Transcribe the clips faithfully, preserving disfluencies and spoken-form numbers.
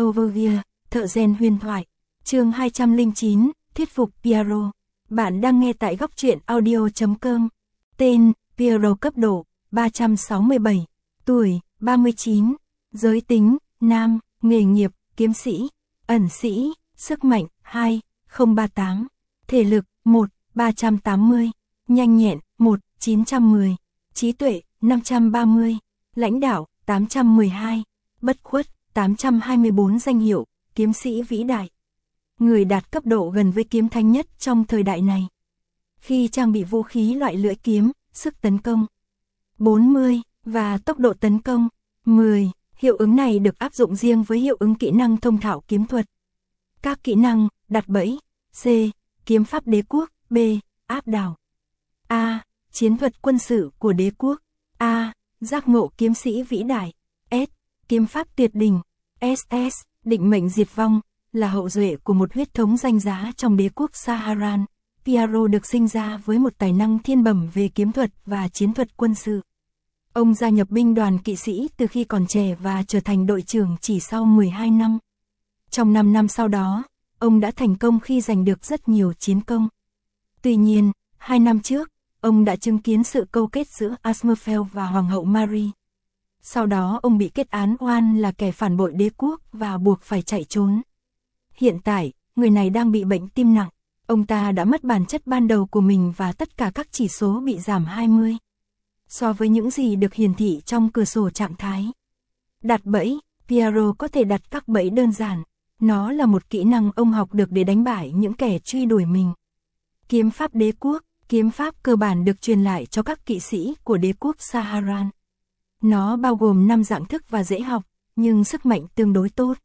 Overview, thợ rèn huyền thoại. Chương hai trăm lẻ chín, thuyết phục Piero. Bạn đang nghe tại góc truyện audio chấm com. Tên, Piero, cấp độ, ba trăm sáu mươi bảy. Tuổi, ba mươi chín. Giới tính, nam. Nghề nghiệp, kiếm sĩ. Ẩn sĩ, sức mạnh, hai, không ba tám. Thể lực, một, ba trăm tám mươi. Nhanh nhẹn, một, chín trăm mười. Trí tuệ, năm trăm ba mươi. Lãnh đạo, tám trăm mười hai. Bất khuất, tám trăm hai mươi bốn. Danh hiệu, kiếm sĩ vĩ đại. Người đạt cấp độ gần với kiếm thánh nhất trong thời đại này. Khi trang bị vũ khí loại lưỡi kiếm, sức tấn công bốn mươi và tốc độ tấn công mười. Hiệu ứng này được áp dụng riêng với hiệu ứng kỹ năng thông thạo kiếm thuật. Các kỹ năng: đặt bẫy, C. Kiếm pháp đế quốc, B. Áp đảo, A. Chiến thuật quân sự của đế quốc, A. Giác ngộ kiếm sĩ vĩ đại, S. Kiếm pháp tuyệt đỉnh, ét ét. Định mệnh diệt vong. Là hậu duệ của một huyết thống danh giá trong đế quốc Saharan, Piero được sinh ra với một tài năng thiên bẩm về kiếm thuật và chiến thuật quân sự. Ông gia nhập binh đoàn kỵ sĩ từ khi còn trẻ và trở thành đội trưởng chỉ sau mười hai năm. Trong năm năm sau đó, ông đã thành công khi giành được rất nhiều chiến công. Tuy nhiên, hai năm trước, ông đã chứng kiến sự câu kết giữa Asmorfeld và Hoàng hậu Marie. Sau đó ông bị kết án oan là kẻ phản bội đế quốc và buộc phải chạy trốn. Hiện tại, người này đang bị bệnh tim nặng. Ông ta đã mất bản chất ban đầu của mình và tất cả các chỉ số bị giảm hai mươi. So với những gì được hiển thị trong cửa sổ trạng thái. Đặt bẫy, Piero có thể đặt các bẫy đơn giản. Nó là một kỹ năng ông học được để đánh bại những kẻ truy đuổi mình. Kiếm pháp đế quốc, kiếm pháp cơ bản được truyền lại cho các kỵ sĩ của đế quốc Saharan. Nó bao gồm năm dạng thức và dễ học, nhưng sức mạnh tương đối tốt.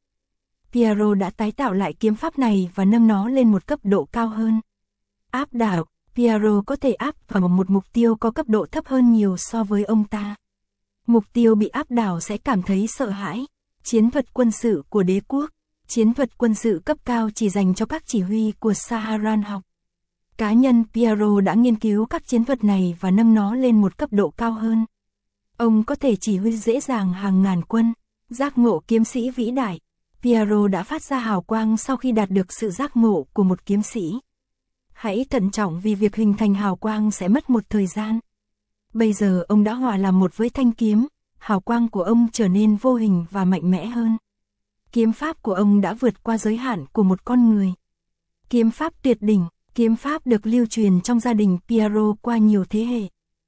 Piero đã tái tạo lại kiếm pháp này và nâng nó lên một cấp độ cao hơn. Áp đảo, Piero có thể áp vào một mục tiêu có cấp độ thấp hơn nhiều so với ông ta. Mục tiêu bị áp đảo sẽ cảm thấy sợ hãi. Chiến thuật quân sự của đế quốc. Chiến thuật quân sự cấp cao chỉ dành cho các chỉ huy của Saharan học. Cá nhân Piero đã nghiên cứu các chiến thuật này và nâng nó lên một cấp độ cao hơn. Ông có thể chỉ huy dễ dàng hàng ngàn quân. Giác ngộ kiếm sĩ vĩ đại. Piero đã phát ra hào quang sau khi đạt được sự giác ngộ của một kiếm sĩ. Hãy thận trọng vì việc hình thành hào quang sẽ mất một thời gian. Bây giờ ông đã hòa làm một với thanh kiếm, hào quang của ông trở nên vô hình và mạnh mẽ hơn. Kiếm pháp của ông đã vượt qua giới hạn của một con người. Kiếm pháp tuyệt đỉnh, kiếm pháp được lưu truyền trong gia đình Piero qua nhiều thế hệ.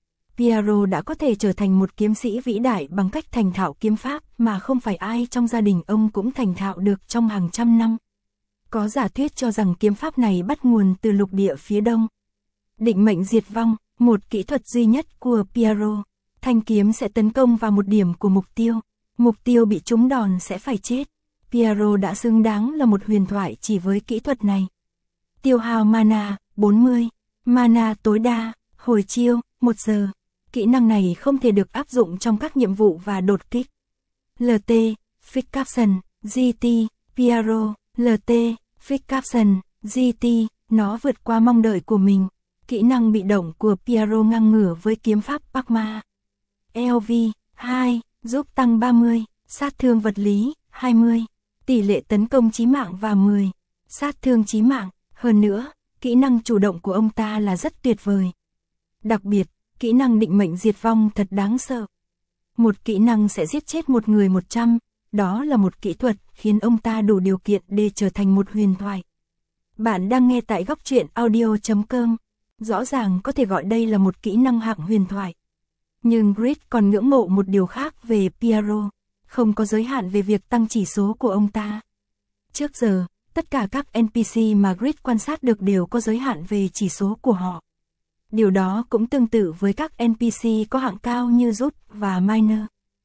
Piero đã có thể trở thành một kiếm sĩ vĩ đại bằng cách thành thạo kiếm pháp mà không phải ai trong gia đình ông cũng thành thạo được trong hàng trăm năm. Có giả thuyết cho rằng kiếm pháp này bắt nguồn từ lục địa phía đông. Định mệnh diệt vong, một kỹ thuật duy nhất của Piero. Thanh kiếm sẽ tấn công vào một điểm của mục tiêu. Mục tiêu bị trúng đòn sẽ phải chết. Piero đã xứng đáng là một huyền thoại chỉ với kỹ thuật này. Tiêu hao mana, bốn mươi. Mana tối đa, hồi chiêu, một giờ. Kỹ năng này không thể được áp dụng trong các nhiệm vụ và đột kích. lờ tê, Fix Caption, giê tê, Piero, lờ tê, Fix Caption, giê tê, nó vượt qua mong đợi của mình. Kỹ năng bị động của Piero ngang ngửa với kiếm pháp Pacma. lờ vê, hai, giúp tăng ba mươi, sát thương vật lý, hai mươi, tỷ lệ tấn công chí mạng và mười, sát thương chí mạng. Hơn nữa, kỹ năng chủ động của ông ta là rất tuyệt vời. Đặc biệt, kỹ năng định mệnh diệt vong thật đáng sợ. Một kỹ năng sẽ giết chết một người một trăm, đó là một kỹ thuật khiến ông ta đủ điều kiện để trở thành một huyền thoại. Bạn đang nghe tại góc truyện audio chấm com. Rõ ràng có thể gọi đây là một kỹ năng hạng huyền thoại. Nhưng Grid còn ngưỡng mộ một điều khác về Piero, không có giới hạn về việc tăng chỉ số của ông ta. Trước giờ, tất cả các en pê xê mà Grid quan sát được đều có giới hạn về chỉ số của họ. Điều đó cũng tương tự với các en pê xê có hạng cao như Jude và Miner.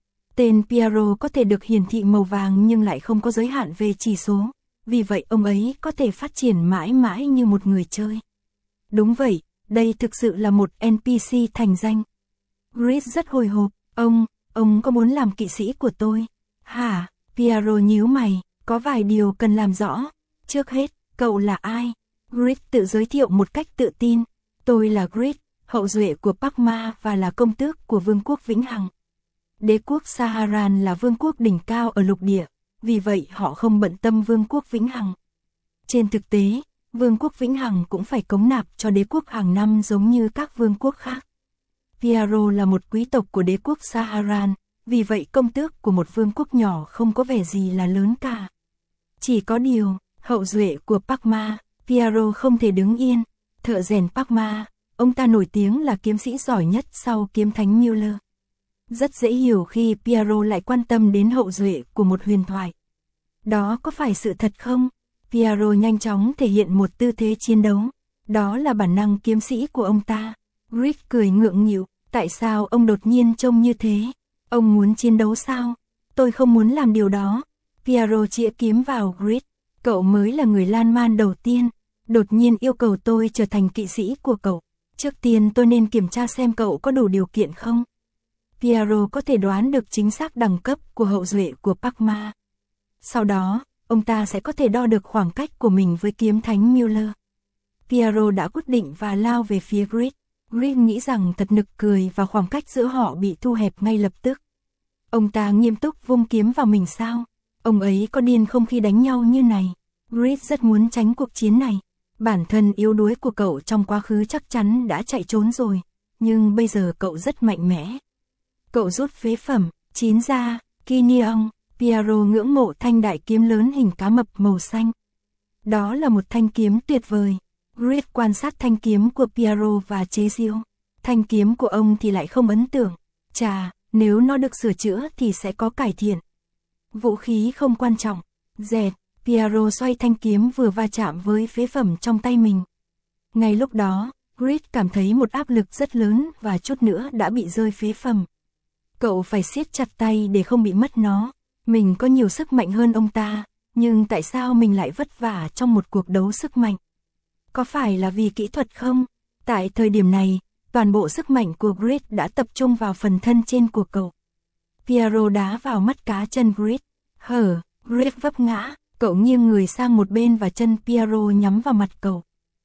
Tên Piero có thể được hiển thị màu vàng nhưng lại không có giới hạn về chỉ số, vì vậy ông ấy có thể phát triển mãi mãi như một người chơi. Đúng vậy, đây thực sự là một en pê xê thành danh. Grid rất hồi hộp, ông, ông có muốn làm kỵ sĩ của tôi? Hả? Piero nhíu mày, có vài điều cần làm rõ. Trước hết, cậu là ai? Grid tự giới thiệu một cách tự tin. Tôi là Grid, hậu duệ của Pacma và là công tước của Vương quốc Vĩnh Hằng. Đế quốc Saharan là vương quốc đỉnh cao ở lục địa. vì vậy họ không bận tâm Vương quốc Vĩnh Hằng. Trên thực tế, Vương quốc Vĩnh Hằng cũng phải cống nạp cho đế quốc hàng năm giống như các vương quốc khác. Piaro là một quý tộc của đế quốc Saharan, vì vậy công tước của một vương quốc nhỏ không có vẻ gì là lớn cả. Chỉ có điều, hậu duệ của Parma, Piaro không thể đứng yên. Thợ rèn Parma, ông ta nổi tiếng là kiếm sĩ giỏi nhất sau kiếm thánh Müller. Rất dễ hiểu khi Piaro lại quan tâm đến hậu duệ của một huyền thoại. Đó có phải sự thật không? Piaro nhanh chóng thể hiện một tư thế chiến đấu. Đó là bản năng kiếm sĩ của ông ta. Grid cười ngượng nghịu, tại sao ông đột nhiên trông như thế? Ông muốn chiến đấu sao? Tôi không muốn làm điều đó. Piaro chĩa kiếm vào Grid. Cậu mới là người Lan Man đầu tiên. Đột nhiên yêu cầu tôi trở thành kỵ sĩ của cậu. Trước tiên tôi nên kiểm tra xem cậu có đủ điều kiện không? Piaro có thể đoán được chính xác đẳng cấp của hậu duệ của Parma. Sau đó, ông ta sẽ có thể đo được khoảng cách của mình với kiếm thánh Müller. Piaro đã quyết định và lao về phía Grid. Grid nghĩ rằng thật nực cười và khoảng cách giữa họ bị thu hẹp ngay lập tức. Ông ta nghiêm túc vung kiếm vào mình sao? Ông ấy có điên không khi đánh nhau như này? Grid rất muốn tránh cuộc chiến này. Bản thân yếu đuối của cậu trong quá khứ chắc chắn đã chạy trốn rồi, nhưng bây giờ cậu rất mạnh mẽ. Cậu rút phế phẩm, chín ra, Kinion. Piaro ngưỡng mộ thanh đại kiếm lớn hình cá mập màu xanh. Đó là một thanh kiếm tuyệt vời. Grid quan sát thanh kiếm của Piaro và chế giễu. Thanh kiếm của ông thì lại không ấn tượng. Chà, nếu nó được sửa chữa thì sẽ có cải thiện. Vũ khí không quan trọng. Dẹt, Piaro xoay thanh kiếm vừa va chạm với phế phẩm trong tay mình. Ngay lúc đó, Grid cảm thấy một áp lực rất lớn và chút nữa đã bị rơi phế phẩm. Cậu phải siết chặt tay để không bị mất nó. Mình có nhiều sức mạnh hơn ông ta, nhưng tại sao mình lại vất vả trong một cuộc đấu sức mạnh? Có phải là vì kỹ thuật không? Tại thời điểm này, toàn bộ sức mạnh của Grid đã tập trung vào phần thân trên của cậu. Piaro đá vào mắt cá chân Grid. Hở, Grid vấp ngã, cậu nghiêng người sang một bên và chân Piaro nhắm vào mặt cậu.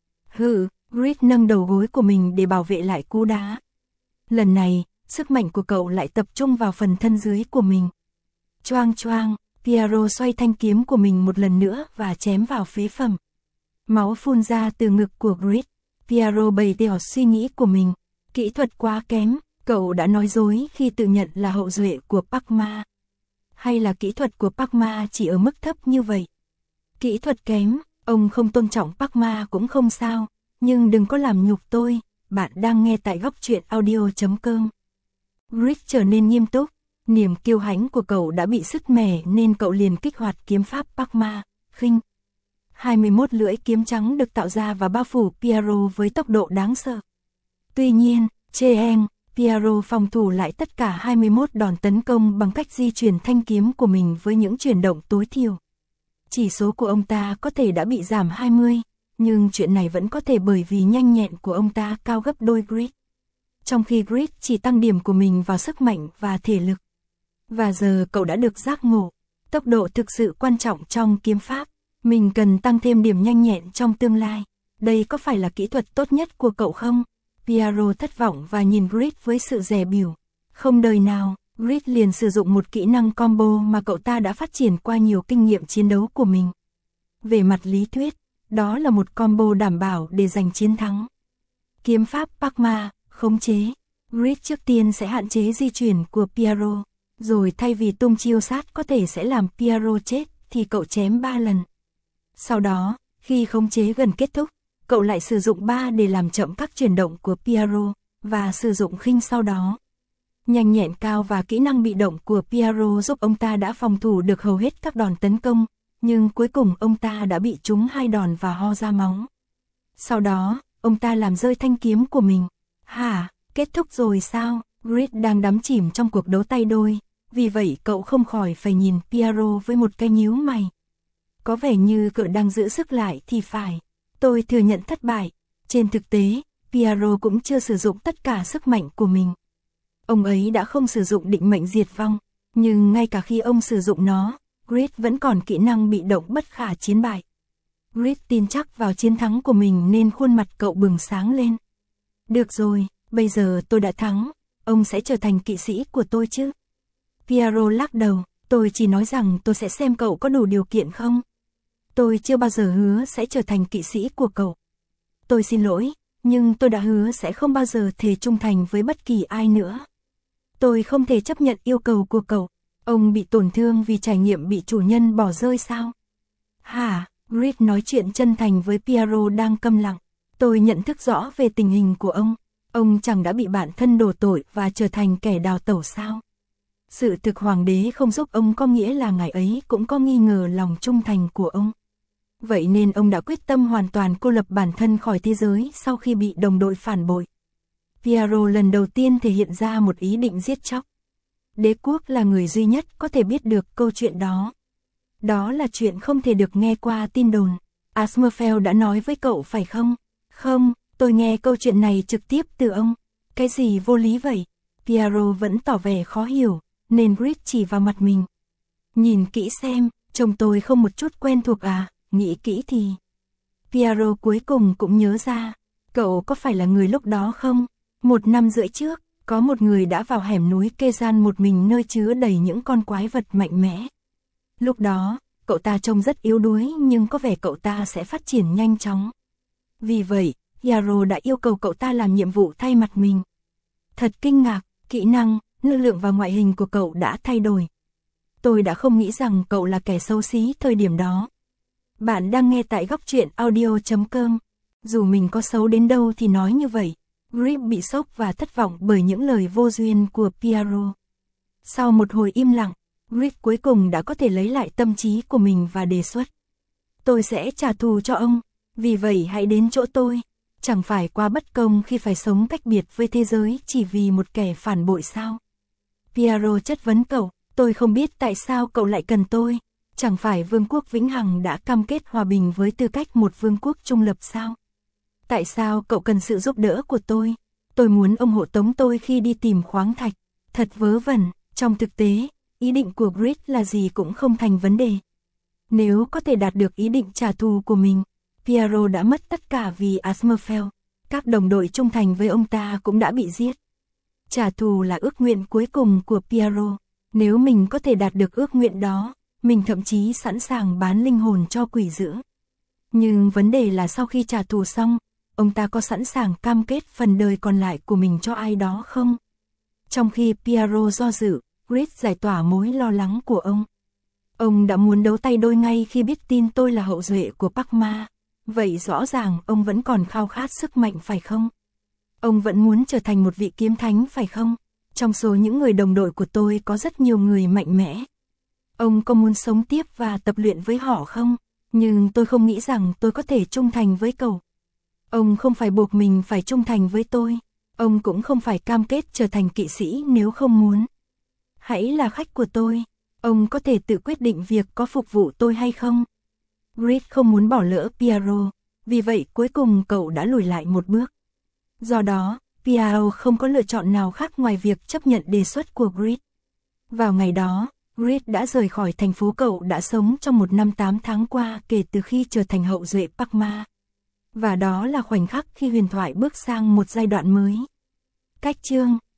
Hừ, Grid nâng đầu gối của mình để bảo vệ lại cú đá. Lần này, sức mạnh của cậu lại tập trung vào phần thân dưới của mình. Choang choang, Piaro xoay thanh kiếm của mình một lần nữa và chém vào phế phẩm. Máu phun ra từ ngực của Grid. Piaro bày tỏ suy nghĩ của mình. Kỹ thuật quá kém, cậu đã nói dối khi tự nhận là hậu duệ của Parma. Hay là kỹ thuật của Parma chỉ ở mức thấp như vậy? Kỹ thuật kém, ông không tôn trọng Parma cũng không sao, nhưng đừng có làm nhục tôi. Bạn đang nghe tại góc truyện audio chấm com. Grid trở nên nghiêm túc. Niềm kiêu hãnh của cậu đã bị sứt mẻ nên cậu liền kích hoạt kiếm pháp Parma, khinh. hai mươi mốt lưỡi kiếm trắng được tạo ra và bao phủ Piaro với tốc độ đáng sợ. Tuy nhiên, Cheng, Piaro phòng thủ lại tất cả hai mươi mốt đòn tấn công bằng cách di chuyển thanh kiếm của mình với những chuyển động tối thiểu. Chỉ số của ông ta có thể đã bị giảm hai mươi, nhưng chuyện này vẫn có thể bởi vì nhanh nhẹn của ông ta cao gấp đôi Grid. Trong khi Grid chỉ tăng điểm của mình vào sức mạnh và thể lực. Và giờ cậu đã được giác ngộ, tốc độ thực sự quan trọng trong kiếm pháp, mình cần tăng thêm điểm nhanh nhẹn trong tương lai. Đây có phải là kỹ thuật tốt nhất của cậu không? Piaro thất vọng và nhìn Grid với sự dè bỉu. Không đời nào, Grid liền sử dụng một kỹ năng combo mà cậu ta đã phát triển qua nhiều kinh nghiệm chiến đấu của mình. Về mặt lý thuyết, đó là một combo đảm bảo để giành chiến thắng. Kiếm pháp Parma, khống chế. Grid trước tiên sẽ hạn chế di chuyển của Piaro. Rồi thay vì tung chiêu sát có thể sẽ làm Piaro chết, thì cậu chém ba lần. Sau đó, khi khống chế gần kết thúc, cậu lại sử dụng ba để làm chậm các chuyển động của Piaro, và sử dụng khinh sau đó. Nhanh nhẹn cao và kỹ năng bị động của Piaro giúp ông ta đã phòng thủ được hầu hết các đòn tấn công, nhưng cuối cùng ông ta đã bị trúng hai đòn và ho ra máu. Sau đó, ông ta làm rơi thanh kiếm của mình. Hả, kết thúc rồi sao? Grid đang đắm chìm trong cuộc đấu tay đôi. Vì vậy cậu không khỏi phải nhìn Piaro với một cái nhíu mày. Có vẻ như cậu đang giữ sức lại thì phải. Tôi thừa nhận thất bại. Trên thực tế, Piaro cũng chưa sử dụng tất cả sức mạnh của mình. Ông ấy đã không sử dụng định mệnh diệt vong. Nhưng ngay cả khi ông sử dụng nó, Grid vẫn còn kỹ năng bị động bất khả chiến bại. Grid tin chắc vào chiến thắng của mình nên khuôn mặt cậu bừng sáng lên. Được rồi, bây giờ tôi đã thắng. Ông sẽ trở thành kỵ sĩ của tôi chứ? Piaro lắc đầu, Tôi chỉ nói rằng tôi sẽ xem cậu có đủ điều kiện không. Tôi chưa bao giờ hứa sẽ trở thành kỵ sĩ của cậu. Tôi xin lỗi, nhưng tôi đã hứa sẽ không bao giờ thề trung thành với bất kỳ ai nữa. Tôi không thể chấp nhận yêu cầu của cậu. Ông bị tổn thương vì trải nghiệm bị chủ nhân bỏ rơi sao? Hả? Reed nói chuyện chân thành với Piero đang câm lặng. Tôi nhận thức rõ về tình hình của ông. Ông chẳng đã bị bản thân đổ tội và trở thành kẻ đào tẩu sao? Sự thực hoàng đế không giúp ông có nghĩa là ngài ấy cũng có nghi ngờ lòng trung thành của ông. Vậy nên ông đã quyết tâm hoàn toàn cô lập bản thân khỏi thế giới sau khi bị đồng đội phản bội. Piero lần đầu tiên thể hiện ra một ý định giết chóc. Đế quốc là người duy nhất có thể biết được câu chuyện đó. Đó là chuyện không thể được nghe qua tin đồn. Asmerfeld đã nói với cậu phải không? Không, tôi nghe câu chuyện này trực tiếp từ ông. Cái gì vô lý vậy? Piero vẫn tỏ vẻ khó hiểu, nên Reed chỉ vào mặt mình. Nhìn kỹ xem, trông tôi không một chút quen thuộc à, nghĩ kỹ thì. Piero cuối cùng cũng nhớ ra, cậu có phải là người lúc đó không? Một năm rưỡi trước, có một người đã vào hẻm núi kê gian một mình nơi chứa đầy những con quái vật mạnh mẽ. Lúc đó, cậu ta trông rất yếu đuối nhưng có vẻ cậu ta sẽ phát triển nhanh chóng. Vì vậy, Piero đã yêu cầu cậu ta làm nhiệm vụ thay mặt mình. Thật kinh ngạc, kỹ năng, lực lượng và ngoại hình của cậu đã thay đổi. Tôi đã không nghĩ rằng cậu là kẻ xấu xí thời điểm đó. Bạn đang nghe tại góc truyện audio chấm com. Dù mình có xấu đến đâu thì nói như vậy. Reed bị sốc và thất vọng bởi những lời vô duyên của Piero. Sau một hồi im lặng, Reed cuối cùng đã có thể lấy lại tâm trí của mình và đề xuất. Tôi sẽ trả thù cho ông, vì vậy hãy đến chỗ tôi. Chẳng phải quá bất công khi phải sống cách biệt với thế giới chỉ vì một kẻ phản bội sao? Piero chất vấn cậu, tôi không biết tại sao cậu lại cần tôi. Chẳng phải Vương quốc Vĩnh Hằng đã cam kết hòa bình với tư cách một vương quốc trung lập sao? Tại sao cậu cần sự giúp đỡ của tôi? Tôi muốn ông hộ tống tôi khi đi tìm khoáng thạch. Thật vớ vẩn, trong thực tế, ý định của Reed là gì cũng không thành vấn đề. Nếu có thể đạt được ý định trả thù của mình, Piero đã mất tất cả vì Asmerfeld. Các đồng đội trung thành với ông ta cũng đã bị giết. Trả thù là ước nguyện cuối cùng của Piero. Nếu mình có thể đạt được ước nguyện đó, mình thậm chí sẵn sàng bán linh hồn cho quỷ dữ. Nhưng vấn đề là sau khi trả thù xong, ông ta có sẵn sàng cam kết phần đời còn lại của mình cho ai đó không? Trong khi Piero do dự, Reed giải tỏa mối lo lắng của ông. Ông đã muốn đấu tay đôi ngay khi biết tin tôi là hậu duệ của Parma. Vậy rõ ràng ông vẫn còn khao khát sức mạnh phải không? Ông vẫn muốn trở thành một vị kiếm thánh phải không? Trong số những người đồng đội của tôi có rất nhiều người mạnh mẽ. Ông có muốn sống tiếp và tập luyện với họ không? Nhưng tôi không nghĩ rằng tôi có thể trung thành với cậu. Ông không phải buộc mình phải trung thành với tôi. Ông cũng không phải cam kết trở thành kỵ sĩ nếu không muốn. Hãy là khách của tôi. Ông có thể tự quyết định việc có phục vụ tôi hay không? Reed không muốn bỏ lỡ Piero. Vì vậy cuối cùng cậu đã lùi lại một bước. Do đó, Piero không có lựa chọn nào khác ngoài việc chấp nhận đề xuất của Reed. Vào ngày đó, Reed đã rời khỏi thành phố cậu đã sống trong một năm tám tháng qua kể từ khi trở thành hậu duệ Parma. Và đó là khoảnh khắc khi huyền thoại bước sang một giai đoạn mới. Cách chương